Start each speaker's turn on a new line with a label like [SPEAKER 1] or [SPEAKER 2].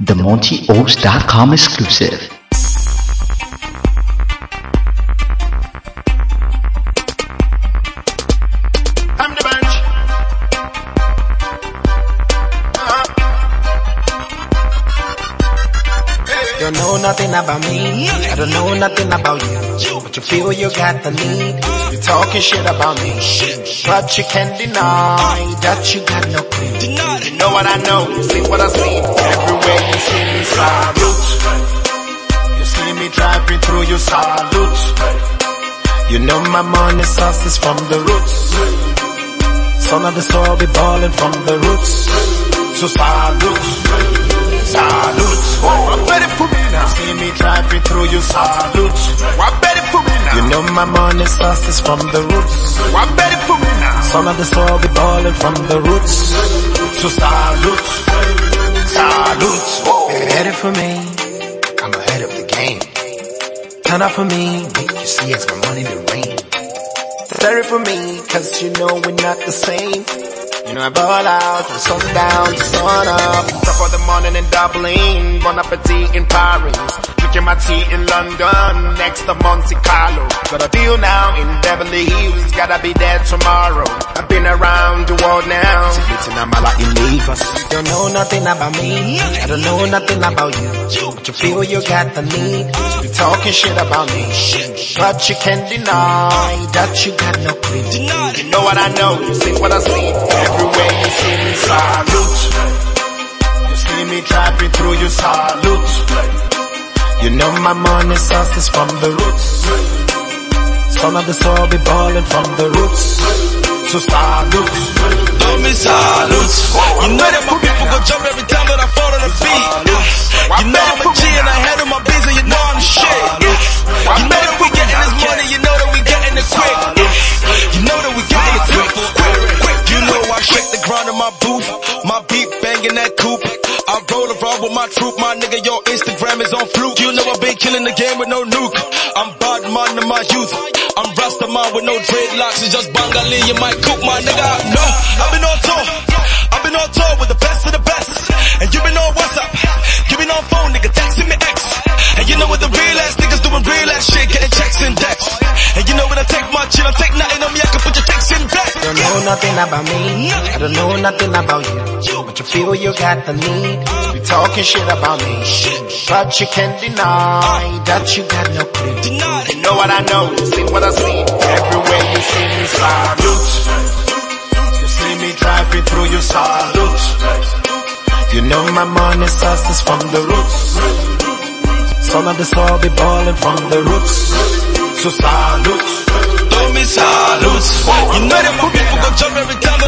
[SPEAKER 1] The MontyOaks.com exclusive.
[SPEAKER 2] I'm the bunch.
[SPEAKER 3] Don't know nothing about me, I don't know nothing about you, but you feel you got the need. You're talking shit about me, but you can't deny that you got no clue.
[SPEAKER 2] You know what I know, you see what I see. Everywhere you see me, salute. You see me driving through, you salute.
[SPEAKER 3] You know my money sauce is from the roots. Son of the soil be ballin' from the roots.
[SPEAKER 2] So salute, salute. I'm ready for me now. See me driving through, you salute. I'm ready for me now.
[SPEAKER 3] You know my money sauce is from the roots.
[SPEAKER 2] I'm ready for me now.
[SPEAKER 3] Son of the soil be ballin' from the roots.
[SPEAKER 2] So salute, salute.
[SPEAKER 3] Ready for me, I'm ahead of the game. Turn up for me, make you see as my money the rain. Sorry for me, cause you know we're not the same. You know I ball out from sundown to sun up.
[SPEAKER 2] Top of the morning in Dublin, Bon Appetit in Paris, drinking my tea in London, next to Monte Carlo. Got a deal now in Beverly Hills, gotta be there tomorrow. I've been around the world now, sitting on my in Lagos.
[SPEAKER 3] Don't know nothing about me, I don't know nothing about you, but you feel you got the need.
[SPEAKER 2] You talking shit about me,
[SPEAKER 3] but you can't deny that you got no clue.
[SPEAKER 2] You know what I know, you see what I see. Everywhere you see me, salute. You see me driving through, you salute.
[SPEAKER 3] You know my money sauce is from the roots. Son of the soil be ballin' from the roots.
[SPEAKER 2] So salute.
[SPEAKER 4] Do me salute. You know that my people go jump every time that I fall on the beat. You know I'm a G and I handle my biz and you know I'm the shit. You know that we getting this money, you know that we getting it quick. You know that we getting it quick. You know I shake the ground in my booth, my beat banging that coupe. I roll around with my troop, my nigga, your Instagram is on fluke. You know I've been killing the game with no nuke. I'm bad man in my youth, I'm Rasta man with no dreadlocks. It's just Bengali, you might cook my nigga. No, I've been on tour with the best of the best. And you been on WhatsApp, you been on phone, nigga, texting me X. And you know what the real ass niggas doing real ass shit, getting checks in decks. And you know when I take my chill, I take nothing on me, I can put your texts in back.
[SPEAKER 3] Don't know nothing about me, I don't know nothing about you, but you feel you got the need. You talking shit about me, but you can't deny that you got no clue.
[SPEAKER 2] You know what I know, you see what I see. Everywhere you see me, salute. You see me driving through, you salute.
[SPEAKER 3] You know my money sauce is from the roots. Son of the soil be ballin' from the roots.
[SPEAKER 2] So salute.
[SPEAKER 4] Do me salute. You know that my people go jump every time